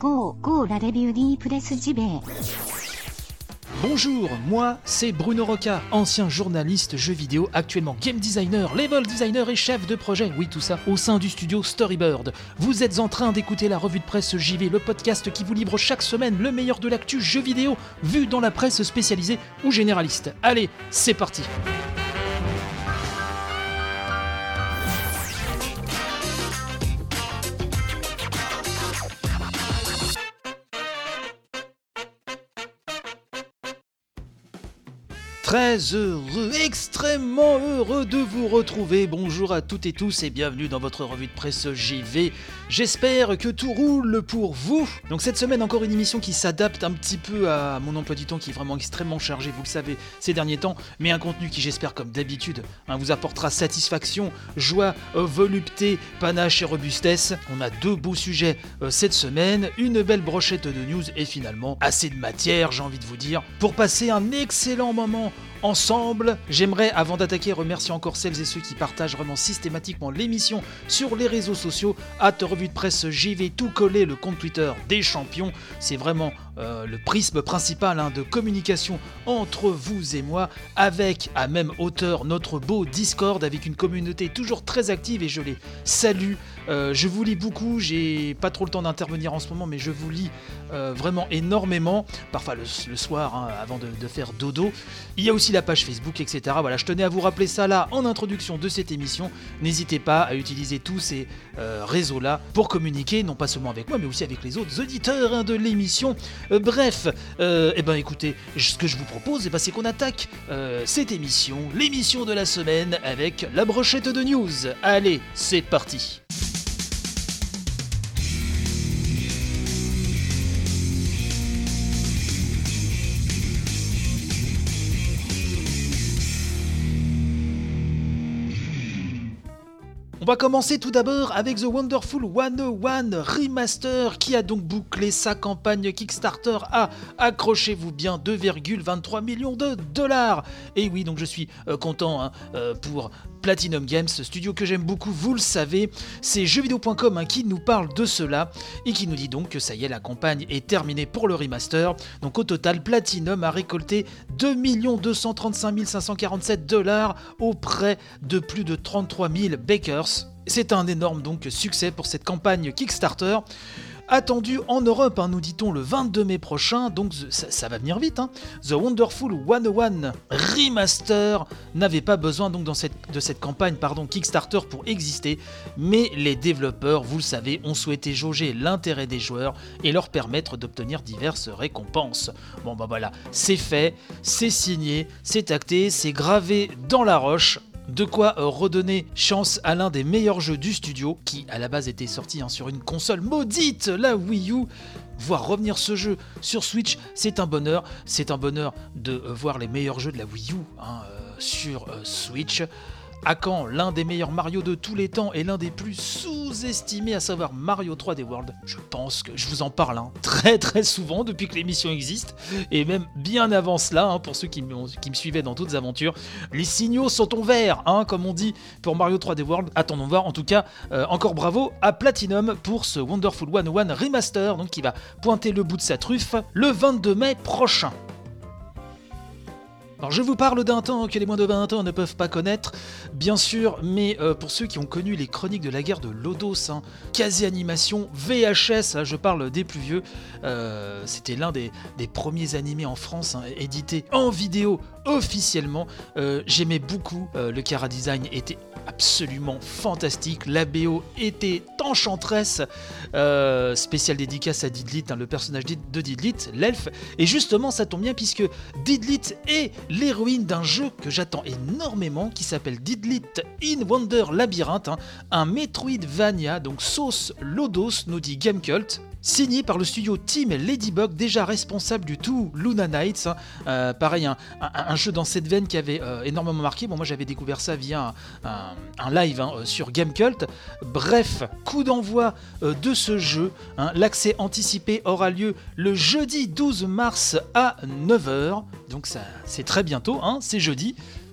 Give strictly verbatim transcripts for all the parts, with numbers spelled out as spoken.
Go, go la review di Presse J B. Bonjour, moi c'est Bruno Roca, ancien journaliste jeux vidéo, actuellement game designer, level designer et chef de projet, oui tout ça, au sein du studio Storybird. Vous êtes en train d'écouter la revue de presse J V, le podcast qui vous livre chaque semaine le meilleur de l'actu jeux vidéo, vu dans la presse spécialisée ou généraliste. Allez, c'est parti. Très heureux, extrêmement heureux de vous retrouver. Bonjour à toutes et tous et bienvenue dans votre revue de presse J V. J'espère que tout roule pour vous. Donc cette semaine encore une émission qui s'adapte un petit peu à mon emploi du temps qui est vraiment extrêmement chargé, vous le savez, ces derniers temps, mais un contenu qui j'espère comme d'habitude hein, vous apportera satisfaction, joie, volupté, panache et robustesse. On a deux beaux sujets euh, cette semaine, une belle brochette de news et finalement assez de matière, j'ai envie de vous dire, pour passer un excellent moment ensemble. J'aimerais, avant d'attaquer, remercier encore celles et ceux qui partagent vraiment systématiquement l'émission sur les réseaux sociaux. Hâte revue de presse J V, tout collé, le compte Twitter des champions. C'est vraiment euh, le prisme principal hein, de communication entre vous et moi, avec à même hauteur notre beau Discord, avec une communauté toujours très active et je les salue. Euh, je vous lis beaucoup, j'ai pas trop le temps d'intervenir en ce moment, mais je vous lis euh, vraiment énormément, parfois le, le soir hein, avant de, de faire dodo. Il y a aussi la page Facebook, et cetera. Voilà, je tenais à vous rappeler ça là en introduction de cette émission. N'hésitez pas à utiliser tous ces euh, réseaux-là pour communiquer, non pas seulement avec moi, mais aussi avec les autres auditeurs hein, de l'émission. Euh, bref, euh, eh ben écoutez, ce que je vous propose, eh ben, c'est qu'on attaque euh, cette émission, l'émission de la semaine, avec la brochette de news. Allez, c'est parti. On va commencer tout d'abord avec The Wonderful cent un Remaster qui a donc bouclé sa campagne Kickstarter à, accrochez-vous bien, deux virgule vingt-trois millions de dollars. Et oui, donc je suis euh, content hein, euh, pour Platinum Games, studio que j'aime beaucoup, vous le savez. C'est jeuxvideo point com hein, qui nous parle de cela et qui nous dit donc que ça y est, la campagne est terminée pour le remaster. Donc au total, Platinum a récolté deux millions deux cent trente-cinq mille cinq cent quarante-sept dollars auprès de plus de trente-trois mille backers. C'est un énorme donc succès pour cette campagne Kickstarter. Attendu en Europe, hein, nous dit-on, le vingt-deux mai prochain, donc ça, ça va venir vite. Hein. The Wonderful cent un Remaster n'avait pas besoin donc dans cette, de cette campagne pardon, Kickstarter pour exister, mais les développeurs, vous le savez, ont souhaité jauger l'intérêt des joueurs et leur permettre d'obtenir diverses récompenses. Bon bah voilà, c'est fait, c'est signé, c'est acté, c'est gravé dans la roche. De quoi redonner chance à l'un des meilleurs jeux du studio, qui à la base était sorti hein, sur une console maudite, la Wii U. Voir revenir ce jeu sur Switch, c'est un bonheur. C'est un bonheur de voir les meilleurs jeux de la Wii U hein, euh, sur euh, Switch. À quand l'un des meilleurs Mario de tous les temps et l'un des plus sous-estimés, à savoir Mario trois D World. Je pense que je vous en parle hein, très très souvent depuis que l'émission existe, et même bien avant cela, hein, pour ceux qui, qui me suivaient dans toutes aventures. Les signaux sont au vert, hein, comme on dit pour Mario trois D World. Attendons voir, en tout cas, euh, encore bravo à Platinum pour ce Wonderful cent un Remaster, donc qui va pointer le bout de sa truffe le vingt-deux mai prochain. Alors je vous parle d'un temps que les moins de vingt ans ne peuvent pas connaître, bien sûr, mais euh, pour ceux qui ont connu les chroniques de la guerre de Lodos, hein, quasi-animation, V H S, là, je parle des plus vieux, euh, c'était l'un des, des premiers animés en France, hein, édité en vidéo officiellement. Euh, j'aimais beaucoup, euh, le chara-design était absolument fantastique, la B O était enchanteresse, euh, spéciale dédicace à Didlit, hein, le personnage de Didlit, l'elfe, et justement ça tombe bien puisque Didlit est l'héroïne d'un jeu que j'attends énormément qui s'appelle Didlit in Wonder Labyrinth, hein, un Metroidvania, donc sauce Lodos, nous dit Gamecult. Signé par le studio Team Ladybug, déjà responsable du tout Luna Nights, hein. euh, pareil, un, un, un jeu dans cette veine qui avait euh, énormément marqué. Bon, moi j'avais découvert ça via un, un, un live hein, sur Gamecult. Bref, coup d'envoi euh, de ce jeu, hein. L'accès anticipé aura lieu le jeudi douze mars à neuf heures, donc ça, c'est très bientôt, hein, c'est jeudi.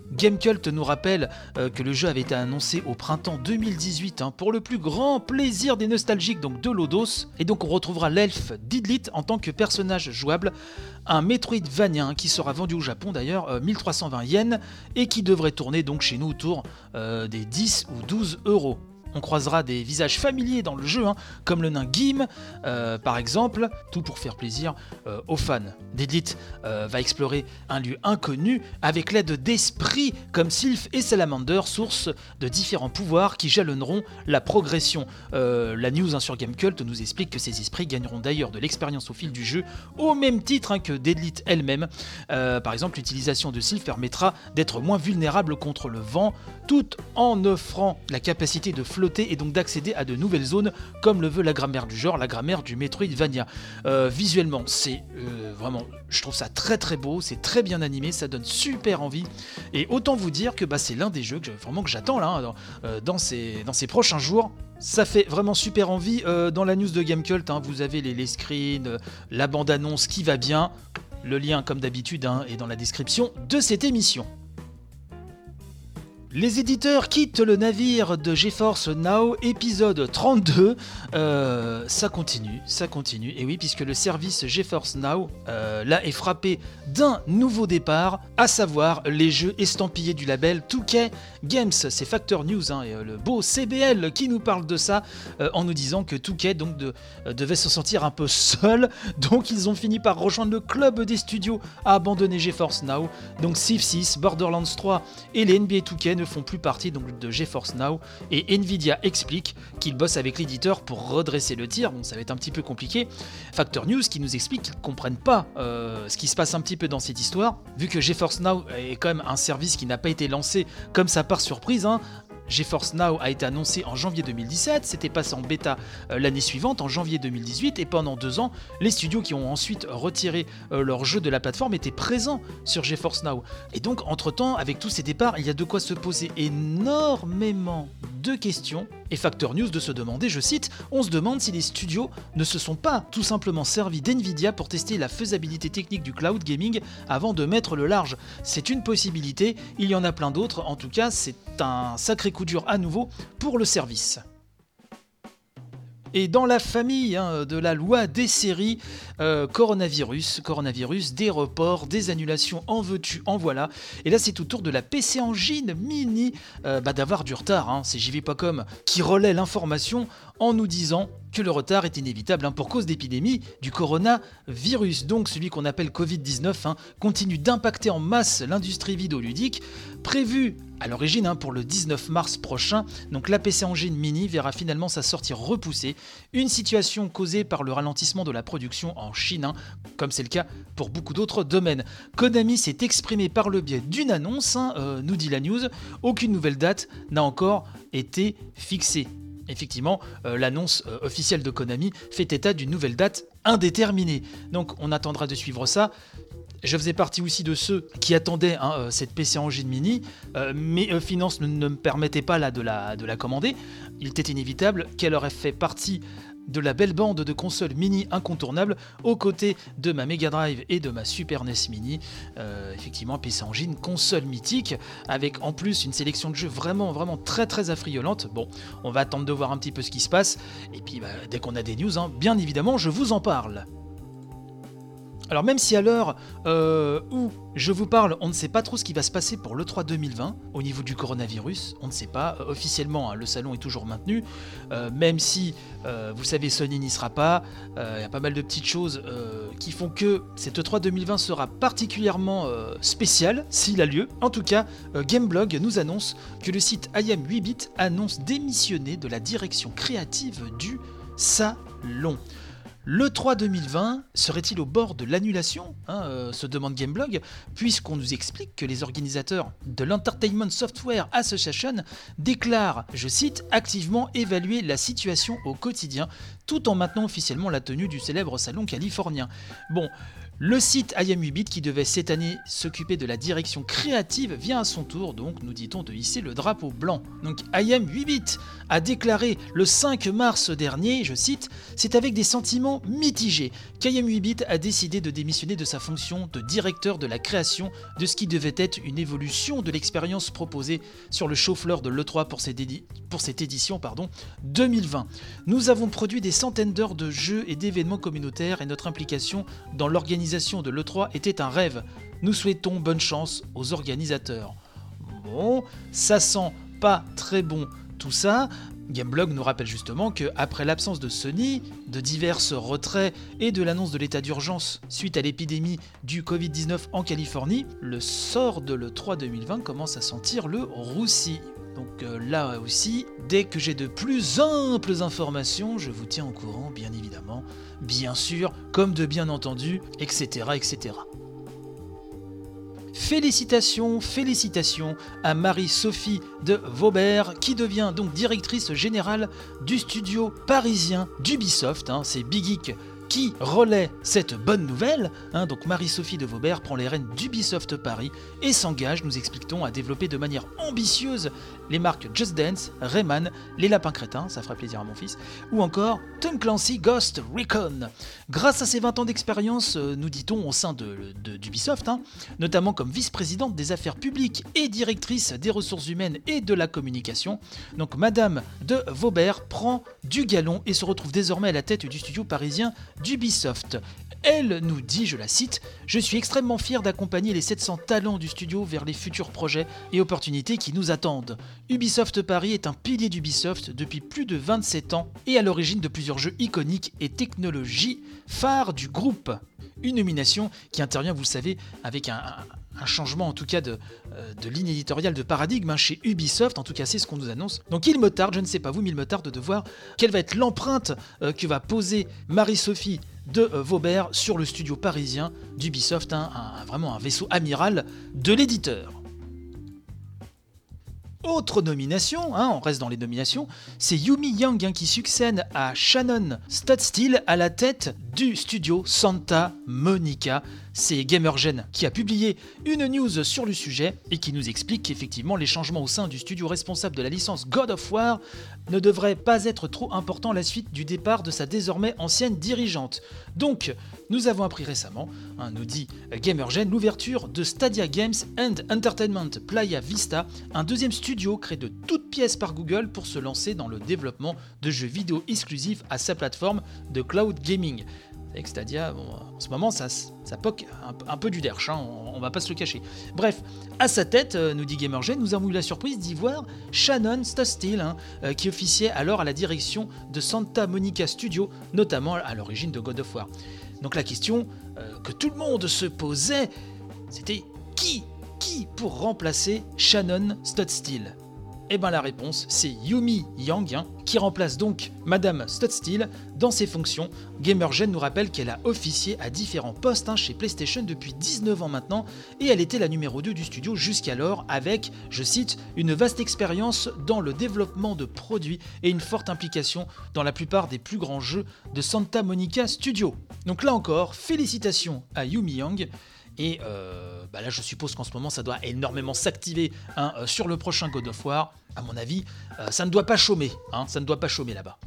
Gamecult nous rappelle euh, que le jeu avait été annoncé au printemps deux mille dix-huit hein, pour le plus grand plaisir des nostalgiques donc de Lodos. Et donc on retrouvera l'elfe Didlit en tant que personnage jouable, un Metroidvania hein, qui sera vendu au Japon d'ailleurs euh, mille trois cent vingt yens et qui devrait tourner donc chez nous autour euh, des dix ou douze euros. On croisera des visages familiers dans le jeu, hein, comme le nain Gim, euh, par exemple, tout pour faire plaisir euh, aux fans. Didlit euh, va explorer un lieu inconnu avec l'aide d'esprits comme Sylph et Salamander, source de différents pouvoirs qui jalonneront la progression. Euh, la news hein, sur Gamecult nous explique que ces esprits gagneront d'ailleurs de l'expérience au fil du jeu, au même titre hein, que Didlit elle-même. Euh, par exemple, l'utilisation de Sylph permettra d'être moins vulnérable contre le vent, tout en offrant la capacité de flotter et donc d'accéder à de nouvelles zones comme le veut la grammaire du genre, la grammaire du Metroidvania. Euh, visuellement, c'est euh, vraiment, je trouve ça très très beau, c'est très bien animé, ça donne super envie. Et autant vous dire que bah, c'est l'un des jeux que, vraiment que j'attends là, hein, dans, euh, dans, ces, dans ces prochains jours. Ça fait vraiment super envie. Euh, dans la news de Gamecult, hein, vous avez les, les screens, euh, la bande-annonce qui va bien. Le lien, comme d'habitude, hein, est dans la description de cette émission. Les éditeurs quittent le navire de GeForce Now, épisode trente-deux. Euh, ça continue, ça continue. Et oui, puisque le service GeForce Now, euh, là, est frappé d'un nouveau départ, à savoir les jeux estampillés du label deux K Games. C'est Factor News, hein, et, euh, le beau C B L qui nous parle de ça, euh, en nous disant que deux K donc, de, euh, devait se sentir un peu seul. Donc ils ont fini par rejoindre le club des studios à abandonner GeForce Now. Donc Civ six, Borderlands trois et les N B A deux K ne font plus partie donc, de GeForce Now, et Nvidia explique qu'il bosse avec l'éditeur pour redresser le tir. Bon, ça va être un petit peu compliqué. Factor News qui nous explique qu'ils ne comprennent pas euh, ce qui se passe un petit peu dans cette histoire, vu que GeForce Now est quand même un service qui n'a pas été lancé comme ça par surprise, hein. GeForce Now a été annoncé en janvier deux mille dix-sept, c'était passé en bêta euh, l'année suivante, en janvier deux mille dix-huit, et pendant deux ans, les studios qui ont ensuite retiré euh, leur jeu de la plateforme étaient présents sur GeForce Now. Et donc, entre-temps, avec tous ces départs, il y a de quoi se poser énormément de questions, et Factor News de se demander, je cite, « On se demande si les studios ne se sont pas tout simplement servis d'Nvidia pour tester la faisabilité technique du cloud gaming avant de mettre le large. C'est une possibilité, il y en a plein d'autres, en tout cas, c'est un sacré coup dur à nouveau pour le service. » Et dans la famille hein, de la loi des séries, euh, coronavirus, coronavirus, des reports, des annulations, en veux-tu, en voilà. Et là, c'est au tour de la P C Engine Mini euh, bah, d'avoir du retard. Hein. C'est J V point com qui relaie l'information en nous disant que le retard est inévitable hein, pour cause d'épidémie du coronavirus. Donc celui qu'on appelle covid dix-neuf hein, continue d'impacter en masse l'industrie vidéoludique. Prévu à l'origine hein, pour le dix-neuf mars prochain, donc la P C Engine Mini verra finalement sa sortie repoussée. Une situation causée par le ralentissement de la production en Chine, hein, comme c'est le cas pour beaucoup d'autres domaines. Konami s'est exprimé par le biais d'une annonce, hein, euh, nous dit la news. Aucune nouvelle date n'a encore été fixée. Effectivement, euh, l'annonce euh, officielle de Konami fait état d'une nouvelle date indéterminée. Donc on attendra de suivre ça. Je faisais partie aussi de ceux qui attendaient hein, euh, cette P C Engine Mini, euh, mais euh, finances ne, ne me permettaient pas là, de, la, de la commander. Il était inévitable qu'elle aurait fait partie de la belle bande de consoles mini incontournables aux côtés de ma Mega Drive et de ma Super N E S Mini. Euh, effectivement, P C Engine, console mythique, avec en plus une sélection de jeux vraiment, vraiment très très affriolante. Bon, on va attendre de voir un petit peu ce qui se passe, et puis bah, dès qu'on a des news, hein, bien évidemment, je vous en parle. Alors même si à l'heure euh, où je vous parle, on ne sait pas trop ce qui va se passer pour l'E trois deux mille vingt au niveau du coronavirus, on ne sait pas, euh, officiellement hein, le salon est toujours maintenu, euh, même si, euh, vous savez, Sony n'y sera pas, il euh, y a pas mal de petites choses euh, qui font que cette E trois deux mille vingt sera particulièrement euh, spéciale, s'il a lieu. En tout cas, euh, Gameblog nous annonce que le site I am huit bit annonce démissionner de la direction créative du salon. L'E trois deux mille vingt serait-il au bord de l'annulation hein, euh, se demande Gameblog, puisqu'on nous explique que les organisateurs de l'Entertainment Software Association déclarent, je cite, activement évaluer la situation au quotidien, tout en maintenant officiellement la tenue du célèbre salon californien. Bon, le site I am huit bit, qui devait cette année s'occuper de la direction créative, vient à son tour, donc nous dit-on, de hisser le drapeau blanc. Donc I am huit bit a déclaré le cinq mars dernier, je cite, « C'est avec des sentiments mitigés qu'I am huit bit a décidé de démissionner de sa fonction de directeur de la création de ce qui devait être une évolution de l'expérience proposée sur le show-floor de l'E trois pour cette, édi- pour cette édition pardon, deux mille vingt. Nous avons produit des centaines d'heures de jeux et d'événements communautaires et notre implication dans l'organisation de l'E trois était un rêve. Nous souhaitons bonne chance aux organisateurs. » Bon, ça sent pas très bon tout ça. Gameblog nous rappelle justement que après l'absence de Sony, de divers retraits et de l'annonce de l'état d'urgence suite à l'épidémie du covid dix-neuf en Californie, le sort de l'E trois deux mille vingt commence à sentir le roussi. Donc euh, là aussi, dès que j'ai de plus amples informations, je vous tiens au courant, bien évidemment, bien sûr, comme de bien entendu, et cetera, et cetera. Félicitations, félicitations à Marie-Sophie de Vaubert, qui devient donc directrice générale du studio parisien d'Ubisoft, hein, c'est Big Geek qui relaie cette bonne nouvelle, hein, donc Marie-Sophie de Vaubert prend les rênes d'Ubisoft Paris et s'engage, nous expliquons, à développer de manière ambitieuse les marques Just Dance, Rayman, Les Lapins Crétins, ça fera plaisir à mon fils, ou encore Tom Clancy Ghost Recon. Grâce à ses vingt ans d'expérience, euh, nous dit-on, au sein de, de, d'Ubisoft, hein, notamment comme vice-présidente des affaires publiques et directrice des ressources humaines et de la communication, donc Madame de Vaubert prend du galon et se retrouve désormais à la tête du studio parisien d'Ubisoft. Elle nous dit, je la cite, « Je suis extrêmement fier d'accompagner les sept cents talents du studio vers les futurs projets et opportunités qui nous attendent. Ubisoft Paris est un pilier d'Ubisoft depuis plus de vingt-sept ans et à l'origine de plusieurs jeux iconiques et technologies phares du groupe. » Une nomination qui intervient, vous le savez, avec un, un, un changement en tout cas de, euh, de ligne éditoriale, de paradigme hein, chez Ubisoft, en tout cas c'est ce qu'on nous annonce. Donc il me tarde, je ne sais pas vous, mais il me tarde de voir quelle va être l'empreinte euh, que va poser Marie-Sophie de euh, Vaubert sur le studio parisien d'Ubisoft, hein, un, un, vraiment un vaisseau amiral de l'éditeur. Autre nomination, hein, on reste dans les nominations, c'est Yumi Yang hein, qui succède à Shannon Studstill à la tête du studio Santa Monica. C'est Gamergen qui a publié une news sur le sujet et qui nous explique qu'effectivement les changements au sein du studio responsable de la licence God of War ne devraient pas être trop importants à la suite du départ de sa désormais ancienne dirigeante. Donc, nous avons appris récemment, hein, nous dit Gamergen, l'ouverture de Stadia Games and Entertainment Playa Vista, un deuxième studio créé de toutes pièces par Google pour se lancer dans le développement de jeux vidéo exclusifs à sa plateforme de cloud gaming. Avec Stadia, bon, en ce moment, ça, ça poque un, un peu du derche, hein, on, on va pas se le cacher. Bref, à sa tête, euh, nous dit Gamergen, nous avons eu la surprise d'y voir Shannon Studstill, hein, euh, qui officiait alors à la direction de Santa Monica Studio, notamment à l'origine de God of War. Donc la question euh, que tout le monde se posait, c'était qui, qui pour remplacer Shannon Studstill ? Eh bien la réponse, c'est Yumi Yang, hein, qui remplace donc Madame Studstill dans ses fonctions. Gamergen nous rappelle qu'elle a officié à différents postes hein, chez PlayStation depuis dix-neuf ans maintenant, et elle était la numéro deux du studio jusqu'alors avec, je cite, une vaste expérience dans le développement de produits et une forte implication dans la plupart des plus grands jeux de Santa Monica Studio. Donc là encore, félicitations à Yumi Yang. Et euh, bah là, je suppose qu'en ce moment, ça doit énormément s'activer hein, euh, sur le prochain God of War. À mon avis, euh, ça ne doit pas chômer. Hein, ça ne doit pas chômer là-bas.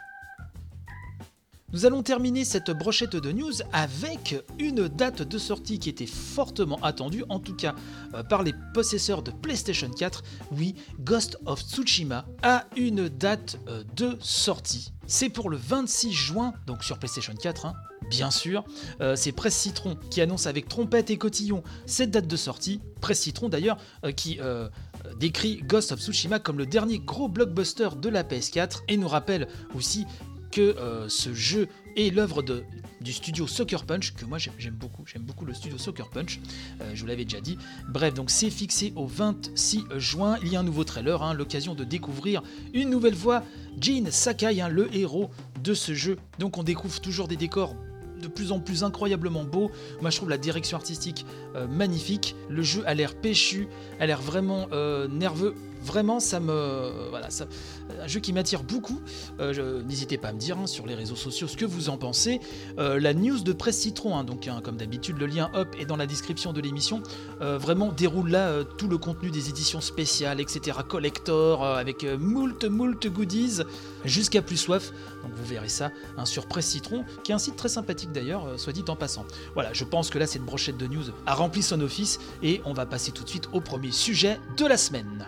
Nous allons terminer cette brochette de news avec une date de sortie qui était fortement attendue, en tout cas euh, par les possesseurs de PlayStation quatre. Oui, Ghost of Tsushima a une date euh, de sortie. C'est pour le vingt-six juin, donc sur PlayStation quatre, hein, bien sûr. Euh, c'est Presse Citron qui annonce avec trompette et cotillon cette date de sortie. Presse Citron d'ailleurs euh, qui euh, décrit Ghost of Tsushima comme le dernier gros blockbuster de la P S quatre et nous rappelle aussi que euh, ce jeu est l'œuvre de, du studio Sucker Punch, que moi j'aime, j'aime beaucoup, j'aime beaucoup le studio Sucker Punch, euh, je vous l'avais déjà dit. Bref, donc c'est fixé au vingt-six juin, il y a un nouveau trailer, hein, l'occasion de découvrir une nouvelle voix, Jin Sakai, hein, le héros de ce jeu. Donc on découvre toujours des décors de plus en plus incroyablement beau. Moi je trouve la direction artistique euh, magnifique, le jeu a l'air péchu, a l'air vraiment euh, nerveux. Vraiment, ça me. Voilà, ça, un jeu qui m'attire beaucoup. Euh, je, n'hésitez pas à me dire hein, sur les réseaux sociaux ce que vous en pensez. Euh, la news de Presse Citron, hein, donc hein, comme d'habitude, le lien hop est dans la description de l'émission. Euh, vraiment déroule là euh, tout le contenu des éditions spéciales, et cetera. Collector, euh, avec euh, moult, moult goodies, jusqu'à plus soif. Donc vous verrez ça hein, sur Presse Citron, qui est un site très sympathique d'ailleurs, euh, soit dit en passant. Voilà, je pense que là, cette brochette de news a rempli son office et on va passer tout de suite au premier sujet de la semaine.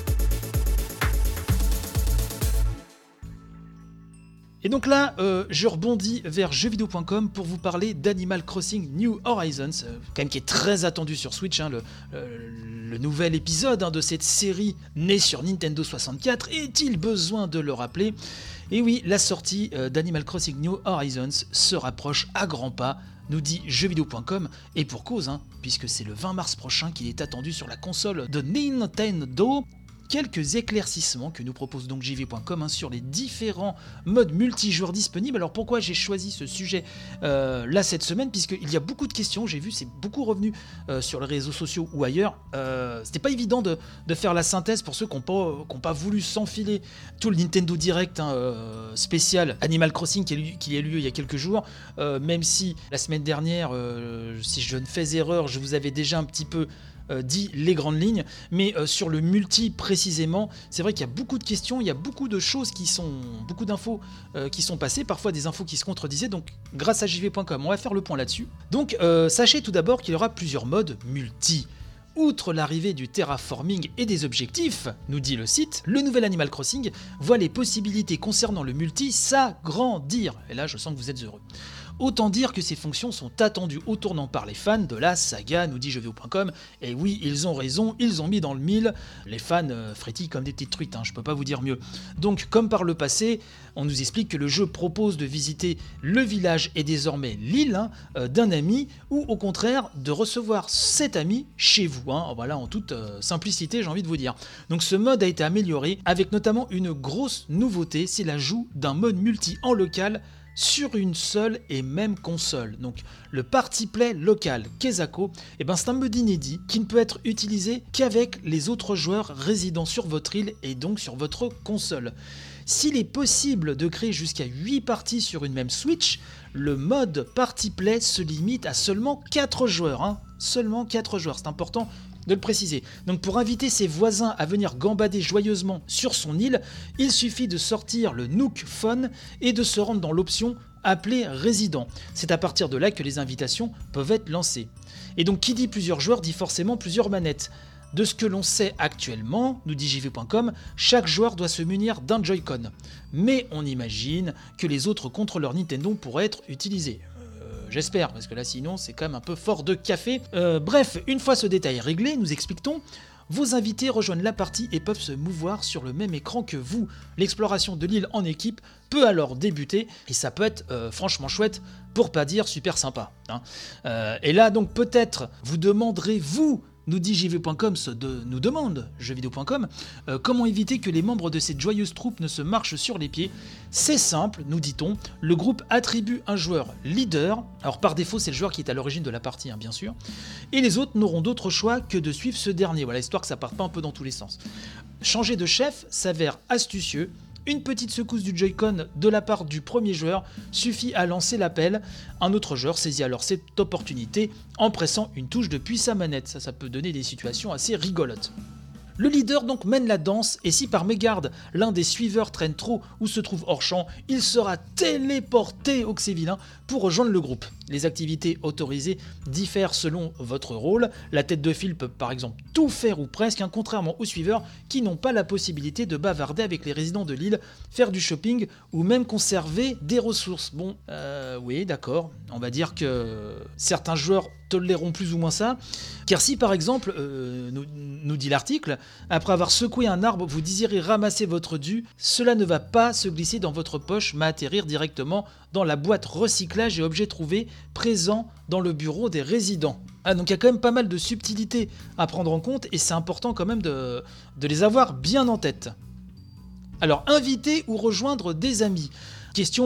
Et donc là, euh, je rebondis vers jeux vidéo point com pour vous parler d'Animal Crossing New Horizons, euh, quand même qui est très attendu sur Switch, hein, le, euh, le nouvel épisode hein, de cette série née sur Nintendo soixante-quatre. Est-il besoin de le rappeler ? Et oui, la sortie euh, d'Animal Crossing New Horizons se rapproche à grands pas, nous dit jeux vidéo point com, et pour cause, hein, puisque c'est le vingt mars prochain qu'il est attendu sur la console de Nintendo. Quelques éclaircissements que nous propose donc J V point com hein, sur les différents modes multijoueurs disponibles. Alors pourquoi j'ai choisi ce sujet euh, là cette semaine, puisqu'il y a beaucoup de questions, j'ai vu c'est beaucoup revenu euh, sur les réseaux sociaux ou ailleurs. Euh, c'était pas évident de, de faire la synthèse pour ceux qui n'ont pas, qui n'ont pas voulu s'enfiler tout le Nintendo Direct hein, euh, spécial Animal Crossing qui a, lieu, qui a lieu il y a quelques jours, euh, même si la semaine dernière, euh, si je ne fais erreur, je vous avais déjà un petit peu Euh, dit les grandes lignes, mais euh, sur le multi précisément, c'est vrai qu'il y a beaucoup de questions, il y a beaucoup de choses qui sont, beaucoup d'infos euh, qui sont passées, parfois des infos qui se contredisaient, donc grâce à J V point com, on va faire le point là-dessus. Donc euh, sachez tout d'abord qu'il y aura plusieurs modes multi. Outre l'arrivée du terraforming et des objectifs, nous dit le site, le nouvel Animal Crossing voit les possibilités concernant le multi s'agrandir. Et là, je sens que vous êtes heureux. Autant dire que ces fonctions sont attendues au tournant par les fans de la saga, nous dit jeux vidéo point com. Et oui, ils ont raison, ils ont mis dans le mille. Les fans euh, frétillent comme des petites truites, hein, je peux pas vous dire mieux. Donc, comme par le passé, on nous explique que le jeu propose de visiter le village et désormais l'île hein, euh, d'un ami, ou au contraire de recevoir cet ami chez vous. Hein, voilà, en toute euh, simplicité, j'ai envie de vous dire. Donc, ce mode a été amélioré avec notamment une grosse nouveauté, c'est l'ajout d'un mode multi en local sur une seule et même console. Donc le party play local Kezako, eh ben, c'est un mode inédit qui ne peut être utilisé qu'avec les autres joueurs résidant sur votre île et donc sur votre console. S'il est possible de créer jusqu'à huit parties sur une même Switch, le mode party play se limite à seulement quatre joueurs. Hein. Seulement quatre joueurs, c'est important de le préciser. Donc pour inviter ses voisins à venir gambader joyeusement sur son île, il suffit de sortir le Nook Phone et de se rendre dans l'option appelée résident. C'est à partir de là que les invitations peuvent être lancées. Et donc qui dit plusieurs joueurs dit forcément plusieurs manettes. De ce que l'on sait actuellement, nous dit J V point com, chaque joueur doit se munir d'un Joy-Con. Mais on imagine que les autres contrôleurs Nintendo pourraient être utilisés. J'espère, parce que là sinon c'est quand même un peu fort de café. Euh, bref, une fois ce détail réglé, nous expliquons, vos invités rejoignent la partie et peuvent se mouvoir sur le même écran que vous. L'exploration de l'île en équipe peut alors débuter, et ça peut être euh, franchement chouette, pour pas dire super sympa. Hein. Euh, et là donc peut-être vous demanderez-vous, nous dit J V point com, se de, nous demande jeux vidéo point com, euh, comment éviter que les membres de cette joyeuse troupe ne se marchent sur les pieds. C'est simple, nous dit-on, le groupe attribue un joueur leader, alors par défaut c'est le joueur qui est à l'origine de la partie, hein, bien sûr, et les autres n'auront d'autre choix que de suivre ce dernier, voilà, histoire que ça parte pas un peu dans tous les sens. Changer de chef s'avère astucieux. Une petite secousse du Joy-Con de la part du premier joueur suffit à lancer l'appel. Un autre joueur saisit alors cette opportunité en pressant une touche depuis sa manette. Ça, ça peut donner des situations assez rigolotes. Le leader donc mène la danse et si par mégarde l'un des suiveurs traîne trop ou se trouve hors champ, il sera téléporté au Xévilain pour rejoindre le groupe. Les activités autorisées diffèrent selon votre rôle. La tête de file peut par exemple tout faire ou presque, hein, contrairement aux suiveurs qui n'ont pas la possibilité de bavarder avec les résidents de l'île, faire du shopping ou même conserver des ressources. Bon, euh, oui, d'accord, on va dire que certains joueurs toléreront plus ou moins ça, car si par exemple, euh, nous, nous dit l'article, après avoir secoué un arbre, vous désirez ramasser votre dû, cela ne va pas se glisser dans votre poche, mais atterrir directement dans la boîte recyclage et objets trouvés présents dans le bureau des résidents. Ah, donc il y a quand même pas mal de subtilités à prendre en compte et c'est important quand même de, de les avoir bien en tête. Alors, inviter ou rejoindre des amis. Question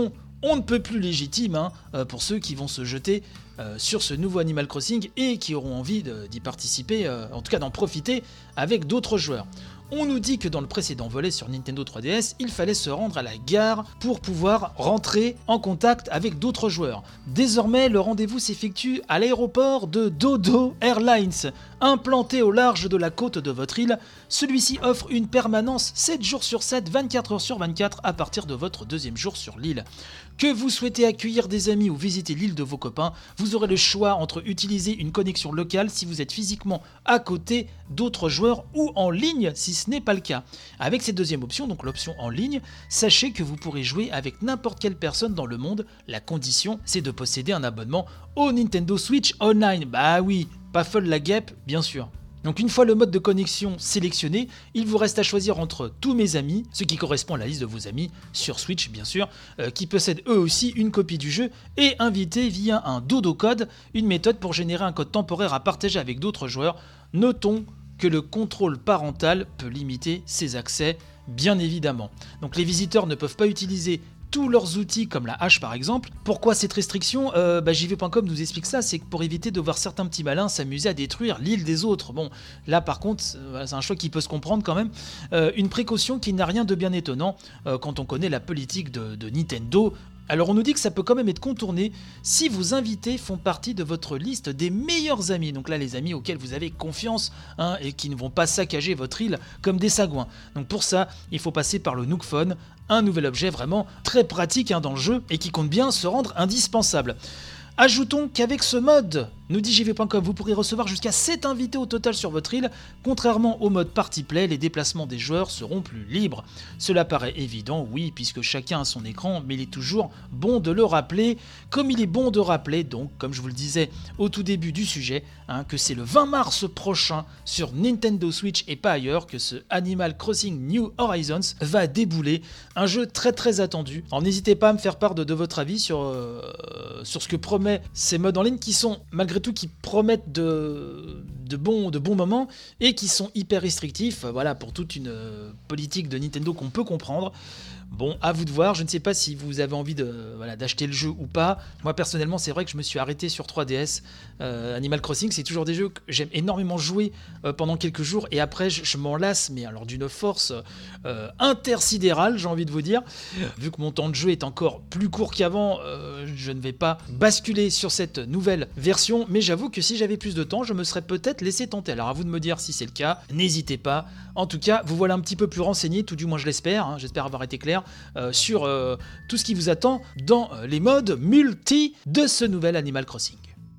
on ne peut plus légitime hein, euh, pour ceux qui vont se jeter euh, sur ce nouveau Animal Crossing et qui auront envie de, d'y participer, euh, en tout cas d'en profiter avec d'autres joueurs. On nous dit que dans le précédent volet sur Nintendo trois D S, il fallait se rendre à la gare pour pouvoir rentrer en contact avec d'autres joueurs. Désormais, le rendez-vous s'effectue à l'aéroport de Dodo Airlines, implanté au large de la côte de votre île. Celui-ci offre une permanence sept jours sur sept, vingt-quatre heures sur vingt-quatre à partir de votre deuxième jour sur l'île. Que vous souhaitez accueillir des amis ou visiter l'île de vos copains, vous aurez le choix entre utiliser une connexion locale si vous êtes physiquement à côté d'autres joueurs ou en ligne si ce n'est pas le cas. Avec cette deuxième option, donc l'option en ligne, sachez que vous pourrez jouer avec n'importe quelle personne dans le monde. La condition, c'est de posséder un abonnement au Nintendo Switch Online. Bah oui, pas folle la guêpe, bien sûr. Donc une fois le mode de connexion sélectionné, il vous reste à choisir entre tous mes amis, ce qui correspond à la liste de vos amis sur Switch bien sûr, euh, qui possèdent eux aussi une copie du jeu, et inviter via un dodo code, une méthode pour générer un code temporaire à partager avec d'autres joueurs. Notons que le contrôle parental peut limiter ces accès, bien évidemment. Donc les visiteurs ne peuvent pas utiliser tous leurs outils comme la hache par exemple. Pourquoi cette restriction euh, bah, J V point com nous explique ça, c'est que pour éviter de voir certains petits malins s'amuser à détruire l'île des autres. Bon, là par contre, euh, c'est un choix qui peut se comprendre quand même. Euh, une précaution qui n'a rien de bien étonnant euh, quand on connaît la politique de, de Nintendo. Alors on nous dit que ça peut quand même être contourné si vos invités font partie de votre liste des meilleurs amis. Donc là les amis auxquels vous avez confiance hein, et qui ne vont pas saccager votre île comme des sagouins. Donc pour ça, il faut passer par le Nook Phone, un nouvel objet vraiment très pratique hein, dans le jeu et qui compte bien se rendre indispensable. Ajoutons qu'avec ce mode, nous dit J V point com, vous pourrez recevoir jusqu'à sept invités au total sur votre île. Contrairement au mode Party Play, les déplacements des joueurs seront plus libres. Cela paraît évident, oui, puisque chacun a son écran, mais il est toujours bon de le rappeler, comme il est bon de rappeler, donc, comme je vous le disais au tout début du sujet, hein, que c'est le vingt mars prochain sur Nintendo Switch et pas ailleurs que ce Animal Crossing New Horizons va débouler, un jeu très très attendu. Alors n'hésitez pas à me faire part de, de votre avis sur, euh, sur ce que promet ces modes en ligne qui sont malgré tout qui promettent de, de, bons, de bons moments et qui sont hyper restrictifs voilà, pour toute une politique de Nintendo qu'on peut comprendre. Bon, à vous de voir, je ne sais pas si vous avez envie de, voilà, d'acheter le jeu ou pas. Moi personnellement, c'est vrai que je me suis arrêté sur trois D S. Euh, Animal Crossing, c'est toujours des jeux que j'aime énormément jouer euh, pendant quelques jours et après je, je m'en lasse, mais alors d'une force euh, intersidérale, j'ai envie de vous dire. Vu que mon temps de jeu est encore plus court qu'avant, euh, je ne vais pas basculer sur cette nouvelle version, mais j'avoue que si j'avais plus de temps, je me serais peut-être laissé tenter. Alors à vous de me dire si c'est le cas, n'hésitez pas. En tout cas, vous voilà un petit peu plus renseigné, tout du moins je l'espère, hein, j'espère avoir été clair. Euh, sur euh, tout ce qui vous attend dans euh, les modes multi de ce nouvel Animal Crossing.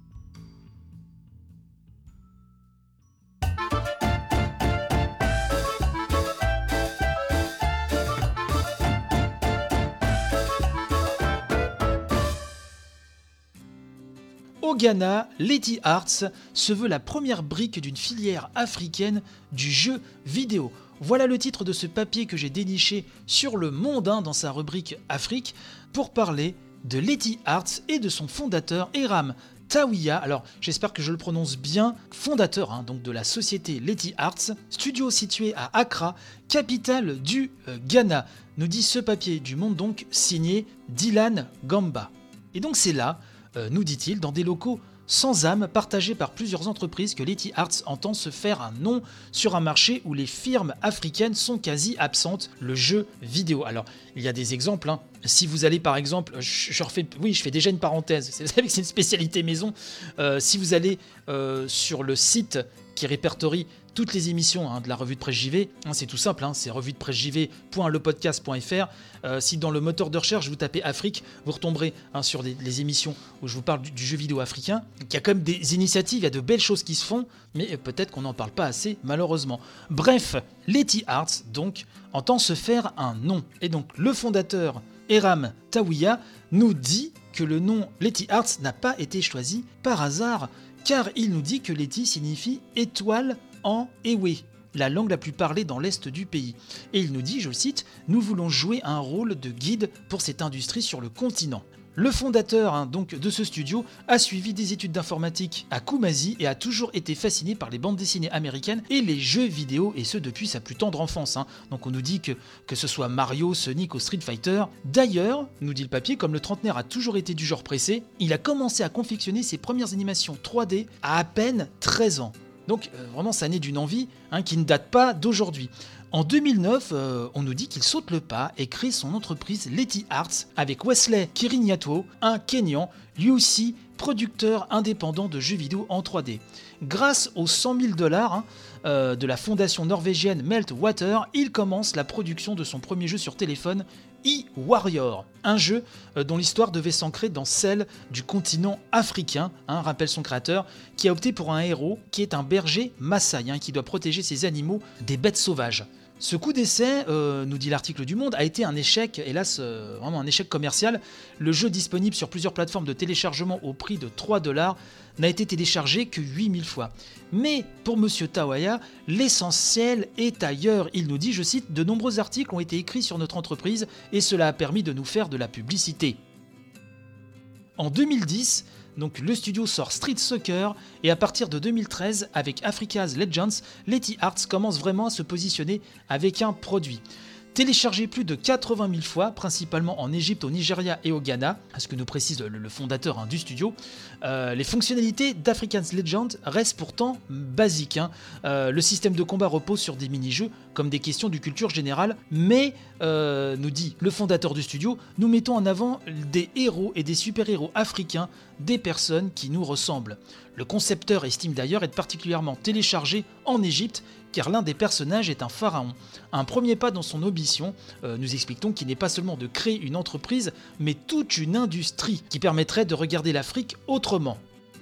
Au Ghana, Leti Arts se veut la première brique d'une filière africaine du jeu vidéo. Voilà le titre de ce papier que j'ai déniché sur Le Monde hein, dans sa rubrique Afrique pour parler de Leti Arts et de son fondateur Eram Tawiya. Alors j'espère que je le prononce bien, fondateur hein, donc de la société Leti Arts, studio situé à Accra, capitale du euh, Ghana, nous dit ce papier du Monde donc signé Dylan Gamba. Et donc c'est là, euh, nous dit-il, dans des locaux sans âme, partagé par plusieurs entreprises, que Leti Arts entend se faire un nom sur un marché où les firmes africaines sont quasi absentes, le jeu vidéo. Alors, il y a des exemples, hein. Si vous allez par exemple, je, je refais, oui, je fais déjà une parenthèse, vous savez que c'est une spécialité maison, euh, si vous allez euh, sur le site qui répertorie toutes les émissions hein, de la revue de presse J V, hein, c'est tout simple, hein, c'est revue de presse J V point le podcast point f r. Euh, si dans le moteur de recherche vous tapez Afrique, vous retomberez hein, sur des, les émissions où je vous parle du, du jeu vidéo africain. Il y a quand même des initiatives, il y a de belles choses qui se font, mais peut-être qu'on n'en parle pas assez malheureusement. Bref, Leti Arts donc entend se faire un nom. Et donc le fondateur Eram Tawiya nous dit que le nom Leti Arts n'a pas été choisi par hasard, car il nous dit que Leti signifie étoile en Ewe, la langue la plus parlée dans l'est du pays. Et il nous dit, je le cite, « Nous voulons jouer un rôle de guide pour cette industrie sur le continent ». Le fondateur hein, donc, de ce studio a suivi des études d'informatique à Kumasi et a toujours été fasciné par les bandes dessinées américaines et les jeux vidéo, et ce depuis sa plus tendre enfance. Hein. Donc on nous dit que, que ce soit Mario, Sonic ou Street Fighter. D'ailleurs, nous dit le papier, comme le trentenaire a toujours été du genre pressé, il a commencé à confectionner ses premières animations trois D à à peine treize ans. Donc euh, vraiment ça naît d'une envie hein, qui ne date pas d'aujourd'hui. En deux mille neuf, euh, on nous dit qu'il saute le pas et crée son entreprise Letty Arts avec Wesley Kirinyato, un Kenyan, lui aussi producteur indépendant de jeux vidéo en trois D. Grâce aux cent mille dollars hein, euh, de la fondation norvégienne Meltwater, il commence la production de son premier jeu sur téléphone, E-Warrior, un jeu euh, dont l'histoire devait s'ancrer dans celle du continent africain, hein, rappelle son créateur, qui a opté pour un héros qui est un berger Maasai, hein, qui doit protéger ses animaux des bêtes sauvages. Ce coup d'essai, euh, nous dit l'article du Monde, a été un échec, hélas, euh, vraiment un échec commercial. Le jeu disponible sur plusieurs plateformes de téléchargement au prix de trois dollars n'a été téléchargé que huit mille fois. Mais pour Monsieur Tawaya, l'essentiel est ailleurs. Il nous dit, je cite, « De nombreux articles ont été écrits sur notre entreprise et cela a permis de nous faire de la publicité. » En deux mille dix, donc le studio sort Street Soccer et à partir de deux mille treize, avec Africa's Legends, Letty Arts commence vraiment à se positionner avec un produit. Téléchargé plus de quatre-vingt mille fois, principalement en Égypte, au Nigeria et au Ghana, ce que nous précise le, le fondateur hein, du studio, euh, les fonctionnalités d'Africa's Legend restent pourtant basiques. Hein. Euh, le système de combat repose sur des mini-jeux comme des questions de culture générale, mais, euh, nous dit le fondateur du studio, nous mettons en avant des héros et des super-héros africains, des personnes qui nous ressemblent. Le concepteur estime d'ailleurs être particulièrement téléchargé en Égypte, car l'un des personnages est un pharaon. Un premier pas dans son ambition, euh, nous expliquons qu'il n'est pas seulement de créer une entreprise, mais toute une industrie qui permettrait de regarder l'Afrique autrement.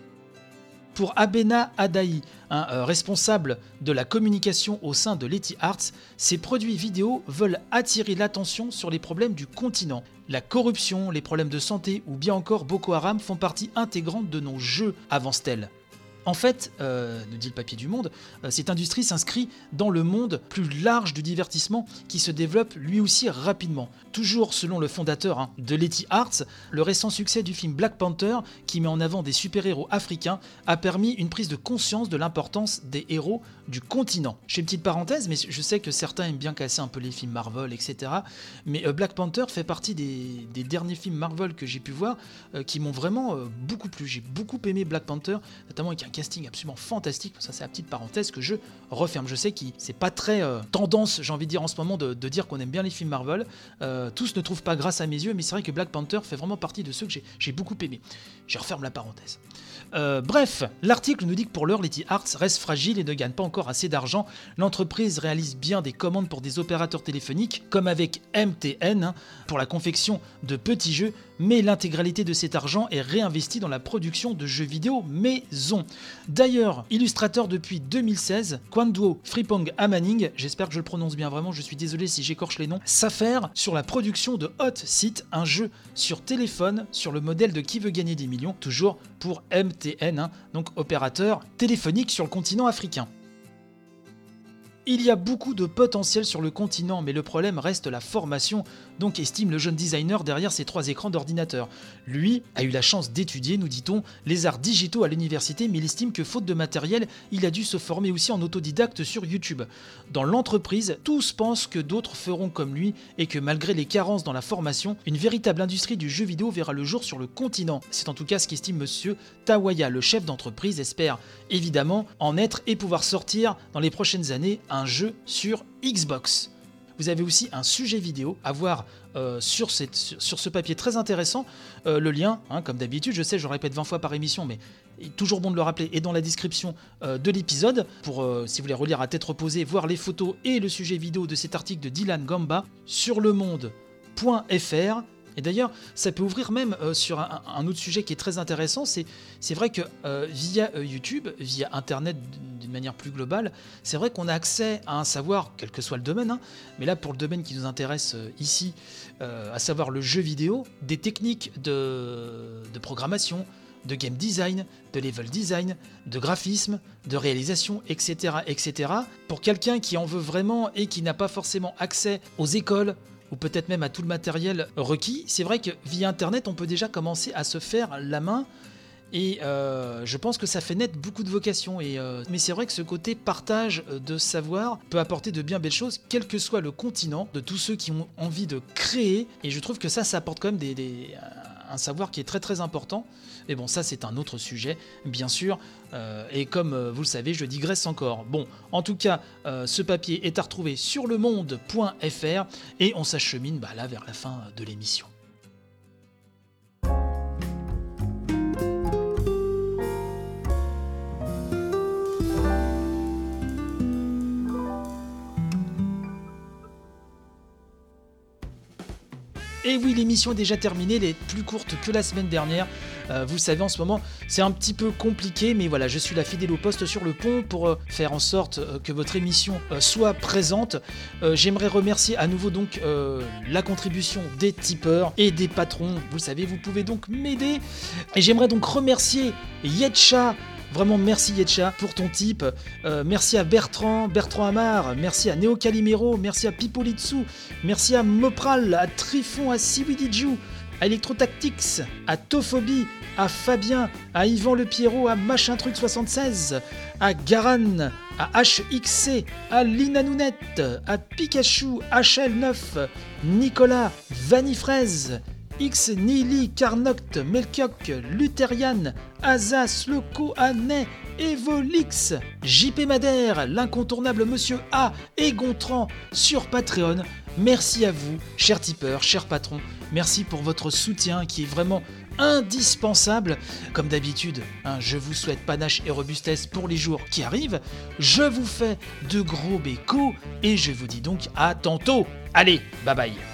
Pour Abena Adaï, un euh, responsable de la communication au sein de Letty Arts, ces produits vidéo veulent attirer l'attention sur les problèmes du continent. La corruption, les problèmes de santé ou bien encore Boko Haram font partie intégrante de nos jeux, avance-t-elle. En fait, euh, nous dit le papier du Monde, euh, cette industrie s'inscrit dans le monde plus large du divertissement qui se développe lui aussi rapidement. Toujours selon le fondateur hein, de Letty Arts, le récent succès du film Black Panther, qui met en avant des super-héros africains, a permis une prise de conscience de l'importance des héros du continent. Je fais une petite parenthèse, mais je sais que certains aiment bien casser un peu les films Marvel, et cetera. Mais euh, Black Panther fait partie des, des derniers films Marvel que j'ai pu voir euh, qui m'ont vraiment euh, beaucoup plu. J'ai beaucoup aimé Black Panther, notamment avec un casting absolument fantastique. Ça, c'est la petite parenthèse que je referme. Je sais que c'est pas très euh, tendance, j'ai envie de dire en ce moment, de, de dire qu'on aime bien les films Marvel. Euh, tous ne trouvent pas grâce à mes yeux, mais c'est vrai que Black Panther fait vraiment partie de ceux que j'ai, j'ai beaucoup aimé. Je referme la parenthèse. Euh, bref, l'article nous dit que pour l'heure, Letty Arts reste fragile et ne gagne pas encore assez d'argent. L'entreprise réalise bien des commandes pour des opérateurs téléphoniques, comme avec M T N, hein, pour la confection de petits jeux, mais l'intégralité de cet argent est réinvesti dans la production de jeux vidéo maison. D'ailleurs, illustrateur depuis deux mille seize, Kwanduo Fripong Amaning, j'espère que je le prononce bien vraiment, je suis désolé si j'écorche les noms, s'affaire sur la production de Hot Seat, un jeu sur téléphone sur le modèle de Qui veut gagner des millions, toujours pour M T N, hein, donc opérateur téléphonique sur le continent africain. Il y a beaucoup de potentiel sur le continent, mais le problème reste la formation, donc estime le jeune designer derrière ces trois écrans d'ordinateur. Lui a eu la chance d'étudier, nous dit-on, les arts digitaux à l'université, mais il estime que faute de matériel, il a dû se former aussi en autodidacte sur YouTube. Dans l'entreprise, tous pensent que d'autres feront comme lui et que malgré les carences dans la formation, une véritable industrie du jeu vidéo verra le jour sur le continent. C'est en tout cas ce qu'estime Monsieur Tawaya, le chef d'entreprise, espère évidemment en être et pouvoir sortir dans les prochaines années un jeu sur Xbox. Vous avez aussi un sujet vidéo à voir euh, sur, cette, sur, sur ce papier très intéressant. Euh, le lien, hein, comme d'habitude, je sais, je le répète vingt fois par émission, mais il est toujours bon de le rappeler, est dans la description euh, de l'épisode, pour, euh, si vous voulez relire à tête reposée, voir les photos et le sujet vidéo de cet article de Dylan Gamba sur lemonde point f r. Et d'ailleurs, ça peut ouvrir même euh, sur un, un autre sujet qui est très intéressant. C'est, c'est vrai que euh, via euh, YouTube, via Internet d'une manière plus globale, c'est vrai qu'on a accès à un savoir, quel que soit le domaine, hein, mais là pour le domaine qui nous intéresse euh, ici, euh, à savoir le jeu vidéo, des techniques de, de programmation, de game design, de level design, de graphisme, de réalisation, et cetera, et cetera. Pour quelqu'un qui en veut vraiment et qui n'a pas forcément accès aux écoles, ou peut-être même à tout le matériel requis. C'est vrai que via Internet, on peut déjà commencer à se faire la main. Et euh, je pense que ça fait naître beaucoup de vocations. Et, euh, mais c'est vrai que ce côté partage de savoir peut apporter de bien belles choses, quel que soit le continent, de tous ceux qui ont envie de créer. Et je trouve que ça, ça apporte quand même des, des, un savoir qui est très très important. Mais bon, ça c'est un autre sujet, bien sûr. Euh, et comme euh, vous le savez, je digresse encore. Bon, en tout cas, euh, ce papier est à retrouver sur le monde point f r. Et on s'achemine bah, là vers la fin de l'émission. Et oui, l'émission est déjà terminée, elle est plus courte que la semaine dernière. Euh, vous le savez, en ce moment, c'est un petit peu compliqué, mais voilà, je suis là fidèle au poste sur le pont pour euh, faire en sorte euh, que votre émission euh, soit présente. Euh, j'aimerais remercier à nouveau donc euh, la contribution des tipeurs et des patrons. Vous le savez, vous pouvez donc m'aider. Et j'aimerais donc remercier Yetcha. Vraiment merci Yetcha pour ton tip, euh, merci à Bertrand, Bertrand Amar, merci à Neo Calimero, merci à Pipolitsu, merci à Mopral, à Trifon, à Siwidiju, à Electrotactics, à Tophobie, à Fabien, à Yvan Le Pierrot, à Machin Truc soixante-seize, à Garan, à H X C, à Lina Nounette, à Pikachu, H L neuf, Nicolas, Vanifraise, X, Nili, Carnoct, Melkioc, Lutherian, Azas, Loco, Anet, Evolix, J P Madère, l'incontournable Monsieur A et Gontran sur Patreon. Merci à vous, chers tipeurs, chers patrons. Merci pour votre soutien qui est vraiment indispensable. Comme d'habitude, hein, je vous souhaite panache et robustesse pour les jours qui arrivent. Je vous fais de gros bécos et je vous dis donc à tantôt. Allez, bye bye.